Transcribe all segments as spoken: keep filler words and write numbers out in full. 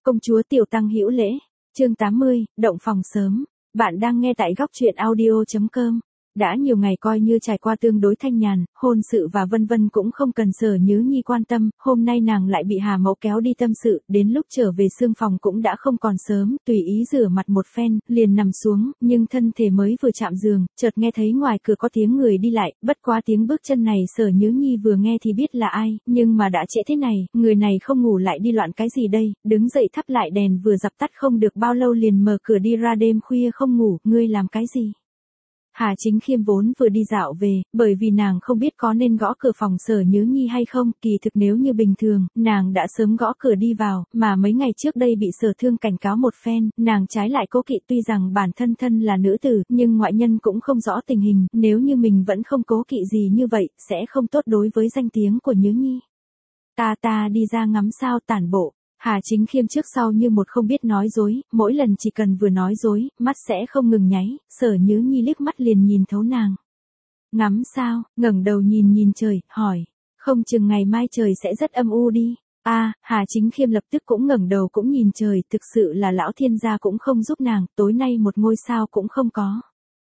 Công chúa Tiểu Tăng hữu lễ. Chương tám mươi, động phòng sớm. Bạn đang nghe tại góc truyện audio chấm com. Đã nhiều ngày coi như trải qua tương đối thanh nhàn, hôn sự và vân vân cũng không cần Sở Nhứ Nhi quan tâm, hôm nay nàng lại bị Hà Mẫu kéo đi tâm sự, đến lúc trở về xương phòng cũng đã không còn sớm, tùy ý rửa mặt một phen, liền nằm xuống, nhưng thân thể mới vừa chạm giường, chợt nghe thấy ngoài cửa có tiếng người đi lại, bất quá tiếng bước chân này Sở Nhứ Nhi vừa nghe thì biết là ai, nhưng mà đã trễ thế này, người này không ngủ lại đi loạn cái gì đây, đứng dậy thắp lại đèn vừa dập tắt không được bao lâu liền mở cửa đi ra, đêm khuya không ngủ, ngươi làm cái gì? Hà Chính Khiêm vốn vừa đi dạo về, bởi vì nàng không biết có nên gõ cửa phòng Sở Nhứ Nhi hay không, kỳ thực nếu như bình thường, nàng đã sớm gõ cửa đi vào, mà mấy ngày trước đây bị Sở Thương cảnh cáo một phen, nàng trái lại cố kỵ, tuy rằng bản thân thân là nữ tử, nhưng ngoại nhân cũng không rõ tình hình, nếu như mình vẫn không cố kỵ gì như vậy, sẽ không tốt đối với danh tiếng của Nhứ Nhi. Ta ta đi ra ngắm sao tản bộ. Hà Chính Khiêm trước sau như một không biết nói dối, mỗi lần chỉ cần vừa nói dối, mắt sẽ không ngừng nháy, Sở Nhứ Nhi liếc mắt liền nhìn thấu nàng. Ngắm sao, ngẩng đầu nhìn nhìn trời, hỏi, không chừng ngày mai trời sẽ rất âm u đi. A, à, Hà Chính Khiêm lập tức cũng ngẩng đầu cũng nhìn trời, thực sự là lão thiên gia cũng không giúp nàng, tối nay một ngôi sao cũng không có.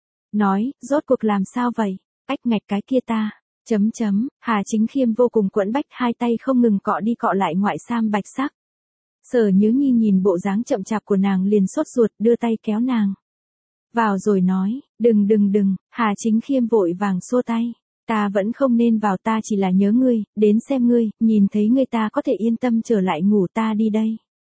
Nói, rốt cuộc làm sao vậy? Ách ngạch cái kia ta. Chấm chấm, Hà Chính Khiêm vô cùng quẫn bách, hai tay không ngừng cọ đi cọ lại ngoại sam bạch sắc. Sở Nhứ Nhi nhìn bộ dáng chậm chạp của nàng liền sốt ruột, đưa tay kéo nàng vào rồi nói, đừng đừng đừng. Hà Chính Khiêm vội vàng xua tay, ta vẫn không nên vào, ta chỉ là nhớ ngươi, đến xem ngươi, nhìn thấy ngươi ta có thể yên tâm trở lại ngủ, ta đi đây.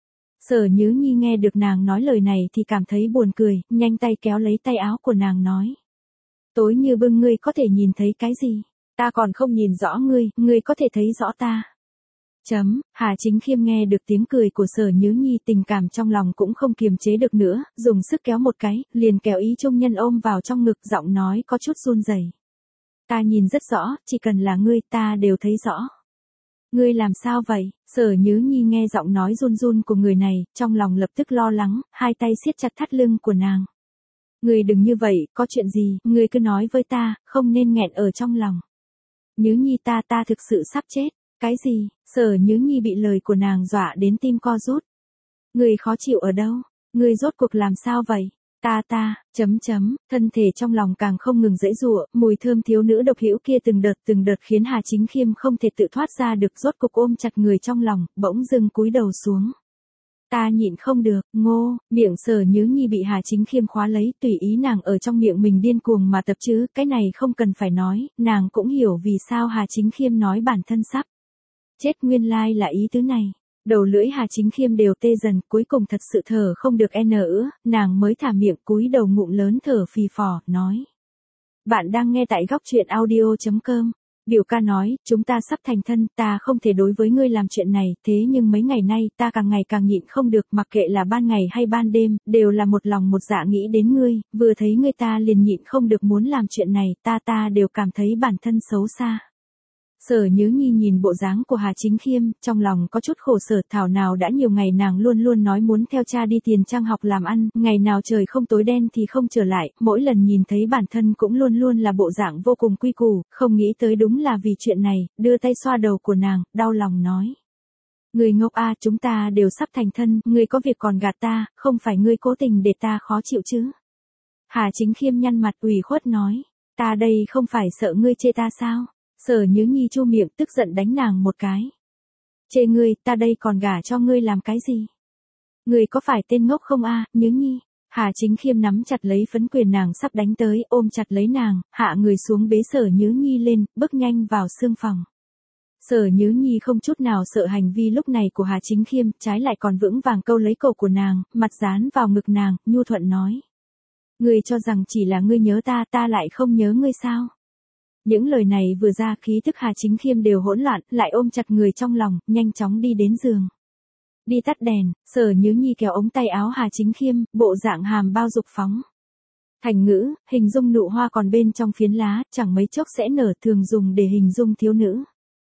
Sở Nhứ Nhi nghe được nàng nói lời này thì cảm thấy buồn cười, nhanh tay kéo lấy tay áo của nàng nói, tối như bưng ngươi có thể nhìn thấy cái gì, ta còn không nhìn rõ ngươi, ngươi có thể thấy rõ ta. Chấm, Hà Chính Khiêm nghe được tiếng cười của Sở Nhứ Nhi, tình cảm trong lòng cũng không kiềm chế được nữa, dùng sức kéo một cái, liền kéo ý trung nhân ôm vào trong ngực, giọng nói có chút run rẩy. Ta nhìn rất rõ, chỉ cần là ngươi ta đều thấy rõ. Ngươi làm sao vậy? Sở Nhứ Nhi nghe giọng nói run run của người này, trong lòng lập tức lo lắng, hai tay siết chặt thắt lưng của nàng. Ngươi đừng như vậy, có chuyện gì, ngươi cứ nói với ta, không nên nghẹn ở trong lòng. Nhứ Nhi ta ta thực sự sắp chết. Cái gì? Sở Nhứ Nhi bị lời của nàng dọa đến tim co rút. Người khó chịu ở đâu? Người rốt cuộc làm sao vậy? Ta ta, chấm chấm, thân thể trong lòng càng không ngừng giãy giụa, mùi thơm thiếu nữ độc hữu kia từng đợt từng đợt khiến Hà Chính Khiêm không thể tự thoát ra được, rốt cục ôm chặt người trong lòng, bỗng dưng cúi đầu xuống. Ta nhịn không được, ngô, miệng Sở Nhứ Nhi bị Hà Chính Khiêm khóa lấy, tùy ý nàng ở trong miệng mình điên cuồng mà tập chứ, cái này không cần phải nói, nàng cũng hiểu vì sao Hà Chính Khiêm nói bản thân sắp chết, nguyên lai là ý tứ này. Đầu lưỡi Hà Chính Khiêm đều tê dần, cuối cùng thật sự thở không được n nữa, nàng mới thả miệng cúi đầu ngụm lớn thở phì phò, nói. Bạn đang nghe tại góc truyện audio chấm com. Biểu ca nói, chúng ta sắp thành thân, ta không thể đối với ngươi làm chuyện này, thế nhưng mấy ngày nay, ta càng ngày càng nhịn không được, mặc kệ là ban ngày hay ban đêm, đều là một lòng một dạ nghĩ đến ngươi, vừa thấy ngươi ta liền nhịn không được muốn làm chuyện này, ta ta đều cảm thấy bản thân xấu xa. Sở Nhứ Nhi nhìn bộ dáng của Hà Chính Khiêm, trong lòng có chút khổ sở, thảo nào đã nhiều ngày nàng luôn luôn nói muốn theo cha đi tiền trang học làm ăn, ngày nào trời không tối đen thì không trở lại, mỗi lần nhìn thấy bản thân cũng luôn luôn là bộ dạng vô cùng quy củ, không nghĩ tới đúng là vì chuyện này, đưa tay xoa đầu của nàng, đau lòng nói. Người ngốc a, chúng ta đều sắp thành thân, ngươi có việc còn gạt ta, không phải ngươi cố tình để ta khó chịu chứ. Hà Chính Khiêm nhăn mặt ủy khuất nói, ta đây không phải sợ ngươi chê ta sao? Sở Nhứ Nhi chu miệng tức giận đánh nàng một cái. Chê ngươi, ta đây còn gả cho ngươi làm cái gì? Ngươi có phải tên ngốc không a, Nhứ Nhi? Hà Chính Khiêm nắm chặt lấy phấn quyền nàng sắp đánh tới, ôm chặt lấy nàng, hạ người xuống bế Sở Nhứ Nhi lên, bước nhanh vào xương phòng. Sở Nhứ Nhi không chút nào sợ hành vi lúc này của Hà Chính Khiêm, trái lại còn vững vàng câu lấy cổ của nàng, mặt dán vào ngực nàng, nhu thuận nói. Ngươi cho rằng chỉ là ngươi nhớ ta, ta lại không nhớ ngươi sao? Những lời này vừa ra, khí tức Hà Chính Khiêm đều hỗn loạn, lại ôm chặt người trong lòng, nhanh chóng đi đến giường. Đi tắt đèn, Sở Nhứ Nhi kéo ống tay áo Hà Chính Khiêm, bộ dạng hàm bao dục phóng. Thành ngữ, hình dung nụ hoa còn bên trong phiến lá, chẳng mấy chốc sẽ nở, thường dùng để hình dung thiếu nữ.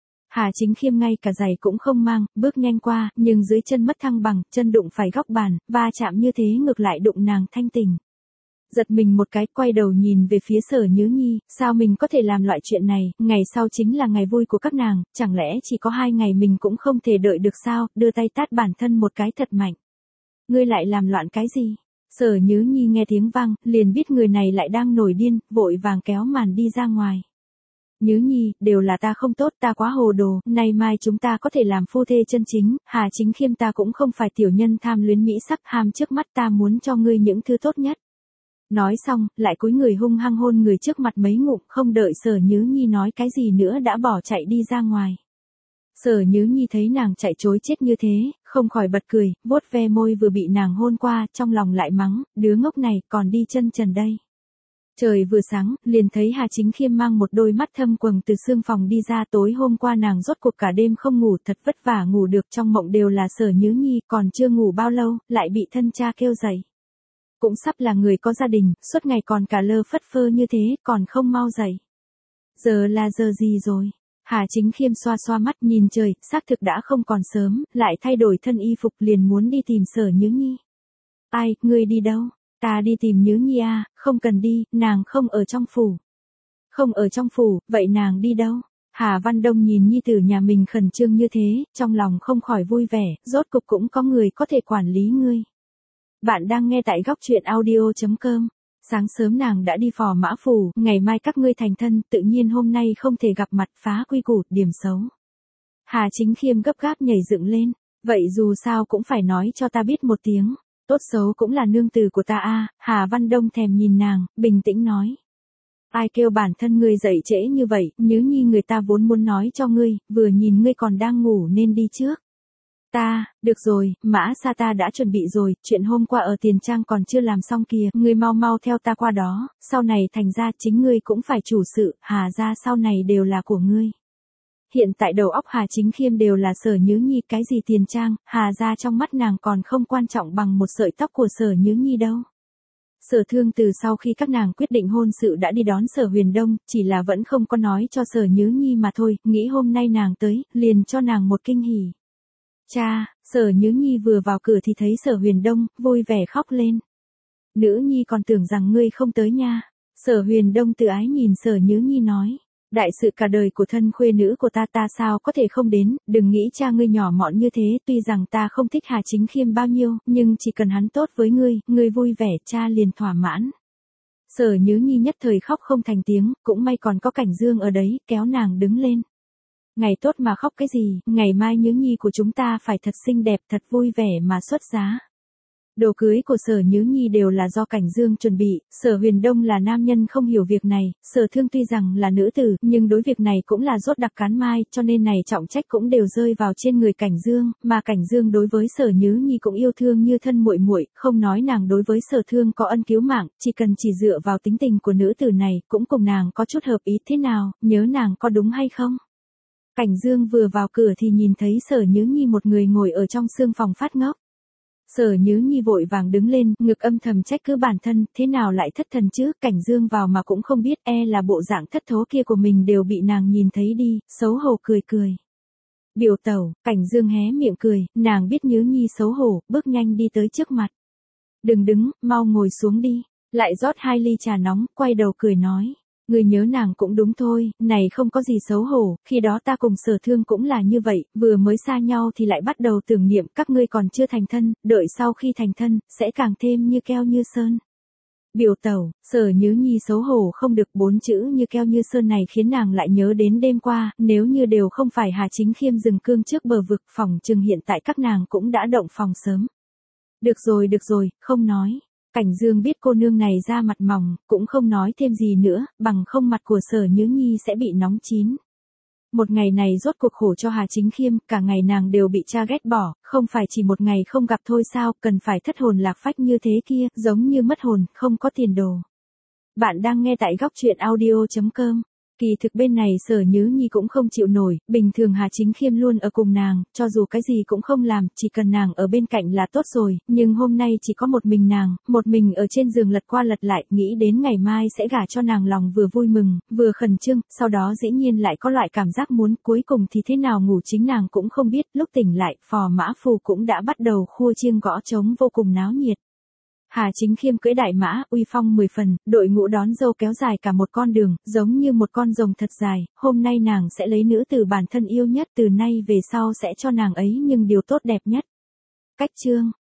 Hà Chính Khiêm ngay cả giày cũng không mang, bước nhanh qua, nhưng dưới chân mất thăng bằng, chân đụng phải góc bàn, va chạm như thế ngược lại đụng nàng thanh tỉnh. Giật mình một cái, quay đầu nhìn về phía Sở Nhớ Nhi, sao mình có thể làm loại chuyện này, ngày sau chính là ngày vui của các nàng, chẳng lẽ chỉ có hai ngày mình cũng không thể đợi được sao, đưa tay tát bản thân một cái thật mạnh. Ngươi lại làm loạn cái gì? Sở Nhớ Nhi nghe tiếng vang, liền biết người này lại đang nổi điên, vội vàng kéo màn đi ra ngoài. Nhớ Nhi, đều là ta không tốt, ta quá hồ đồ, nay mai chúng ta có thể làm phu thê chân chính, Hà Chính Khiêm ta cũng không phải tiểu nhân tham luyến mỹ sắc, ham trước mắt, ta muốn cho ngươi những thứ tốt nhất. Nói xong, lại cúi người hung hăng hôn người trước mặt mấy ngụm, không đợi Sở Nhớ Nhi nói cái gì nữa đã bỏ chạy đi ra ngoài. Sở Nhớ Nhi thấy nàng chạy trối chết như thế, không khỏi bật cười, vuốt ve môi vừa bị nàng hôn qua, trong lòng lại mắng, đứa ngốc này còn đi chân trần đây. Trời vừa sáng, liền thấy Hà Chính Khiêm mang một đôi mắt thâm quầng từ sương phòng đi ra. Tối hôm qua nàng rốt cuộc cả đêm không ngủ, thật vất vả ngủ được, trong mộng đều là Sở Nhớ Nhi, còn chưa ngủ bao lâu, lại bị thân cha kêu dậy. Cũng sắp là người có gia đình, suốt ngày còn cả lơ phất phơ như thế, còn không mau dậy. Giờ là giờ gì rồi? Hà Chính Khiêm xoa xoa mắt nhìn trời, xác thực đã không còn sớm, lại thay đổi thân y phục liền muốn đi tìm Sở Nhớ Nhi. Ai, ngươi đi đâu? Ta đi tìm Nhớ Nhi à, không cần đi, nàng không ở trong phủ. Không ở trong phủ, vậy nàng đi đâu? Hà Văn Đông nhìn nhi tử nhà mình khẩn trương như thế, trong lòng không khỏi vui vẻ, rốt cục cũng có người có thể quản lý ngươi. Bạn đang nghe tại góc truyện audio chấm com. Sáng sớm nàng đã đi phò mã phủ, ngày mai các ngươi thành thân, tự nhiên hôm nay không thể gặp mặt, phá quy củ, điểm xấu. Hà Chính Khiêm gấp gáp nhảy dựng lên, vậy dù sao cũng phải nói cho ta biết một tiếng, tốt xấu cũng là nương tử của ta a. Hà Văn Đông thèm nhìn nàng, bình tĩnh nói. Ai kêu bản thân ngươi dậy trễ như vậy, Nhớ Nhi người ta vốn muốn nói cho ngươi, vừa nhìn ngươi còn đang ngủ nên đi trước. Ta, được rồi, Mã Sa ta đã chuẩn bị rồi, chuyện hôm qua ở Tiền Trang còn chưa làm xong kìa, ngươi mau mau theo ta qua đó, sau này thành ra chính ngươi cũng phải chủ sự, Hà gia sau này đều là của ngươi. Hiện tại đầu óc Hà Chính Khiêm đều là Sở Nhớ Nhi, cái gì Tiền Trang, Hà gia trong mắt nàng còn không quan trọng bằng một sợi tóc của Sở Nhớ Nhi đâu. Sở Thương từ sau khi các nàng quyết định hôn sự đã đi đón Sở Huyền Đông, chỉ là vẫn không có nói cho Sở Nhớ Nhi mà thôi, nghĩ hôm nay nàng tới, liền cho nàng một kinh hỉ. Cha, Sở Nhớ Nhi vừa vào cửa thì thấy Sở Huyền Đông, vui vẻ khóc lên. Nữ nhi còn tưởng rằng ngươi không tới nha. Sở Huyền Đông tự ái nhìn Sở Nhớ Nhi nói. Đại sự cả đời của thân khuê nữ của ta ta sao có thể không đến, đừng nghĩ cha ngươi nhỏ mọn như thế, tuy rằng ta không thích Hà Chính Khiêm bao nhiêu, nhưng chỉ cần hắn tốt với ngươi, ngươi vui vẻ, cha liền thỏa mãn. Sở Nhớ Nhi nhất thời khóc không thành tiếng, cũng may còn có Cảnh Dương ở đấy, kéo nàng đứng lên. Ngày tốt mà khóc cái gì, ngày mai Nhớ Nhi của chúng ta phải thật xinh đẹp, thật vui vẻ mà xuất giá. Đồ cưới của Sở Nhớ Nhi đều là do Cảnh Dương chuẩn bị, Sở Huyền Đông là nam nhân không hiểu việc này, Sở Thương tuy rằng là nữ tử, nhưng đối việc này cũng là rốt đặc cán mai, cho nên này trọng trách cũng đều rơi vào trên người Cảnh Dương, mà Cảnh Dương đối với Sở Nhớ Nhi cũng yêu thương như thân muội muội, không nói nàng đối với Sở Thương có ân cứu mạng, chỉ cần chỉ dựa vào tính tình của nữ tử này, cũng cùng nàng có chút hợp ý thế nào, nhớ nàng có đúng hay không? Cảnh Dương vừa vào cửa thì nhìn thấy Sở Nhớ Nhi một người ngồi ở trong sương phòng phát ngốc. Sở Nhớ Nhi vội vàng đứng lên, ngực âm thầm trách cứ bản thân, thế nào lại thất thần chứ, Cảnh Dương vào mà cũng không biết, e là bộ dạng thất thố kia của mình đều bị nàng nhìn thấy đi, xấu hổ cười cười. Biểu tẩu, Cảnh Dương hé miệng cười, nàng biết Nhớ Nhi xấu hổ, bước nhanh đi tới trước mặt. Đừng đứng, mau ngồi xuống đi, lại rót hai ly trà nóng, quay đầu cười nói. Người nhớ nàng cũng đúng thôi, này không có gì xấu hổ, khi đó ta cùng Sở Thương cũng là như vậy, vừa mới xa nhau thì lại bắt đầu tưởng niệm các ngươi còn chưa thành thân, đợi sau khi thành thân, sẽ càng thêm như keo như sơn. Biểu tẩu, Sở Nhớ Nhi xấu hổ không được, bốn chữ như keo như sơn này khiến nàng lại nhớ đến đêm qua, nếu như đều không phải Hà Chính Khiêm dừng cương trước bờ vực, phòng chừng hiện tại các nàng cũng đã động phòng sớm. Được rồi được rồi, không nói. Cảnh Dương biết cô nương này ra mặt mỏng, cũng không nói thêm gì nữa, bằng không mặt của Sở Nhớ Nhi sẽ bị nóng chín. Một ngày này rốt cuộc khổ cho Hà Chính Khiêm, cả ngày nàng đều bị cha ghét bỏ, không phải chỉ một ngày không gặp thôi sao, cần phải thất hồn lạc phách như thế kia, giống như mất hồn, không có tiền đồ. Bạn đang nghe tại góc truyện audio chấm com. Kỳ thực bên này Sở Nhớ Nhi cũng không chịu nổi, bình thường Hà Chính Khiêm luôn ở cùng nàng, cho dù cái gì cũng không làm, chỉ cần nàng ở bên cạnh là tốt rồi, nhưng hôm nay chỉ có một mình nàng, một mình ở trên giường lật qua lật lại, nghĩ đến ngày mai sẽ gả cho nàng lòng vừa vui mừng, vừa khẩn trương, sau đó dĩ nhiên lại có loại cảm giác muốn, cuối cùng thì thế nào ngủ chính nàng cũng không biết, lúc tỉnh lại, phò mã phù cũng đã bắt đầu khua chiêng gõ trống vô cùng náo nhiệt. Hà Chính Khiêm cưỡi đại mã, uy phong mười phần, đội ngũ đón dâu kéo dài cả một con đường, giống như một con rồng thật dài, hôm nay nàng sẽ lấy nữ tử bản thân yêu nhất từ nay về sau sẽ cho nàng ấy nhưng điều tốt đẹp nhất. Cách chương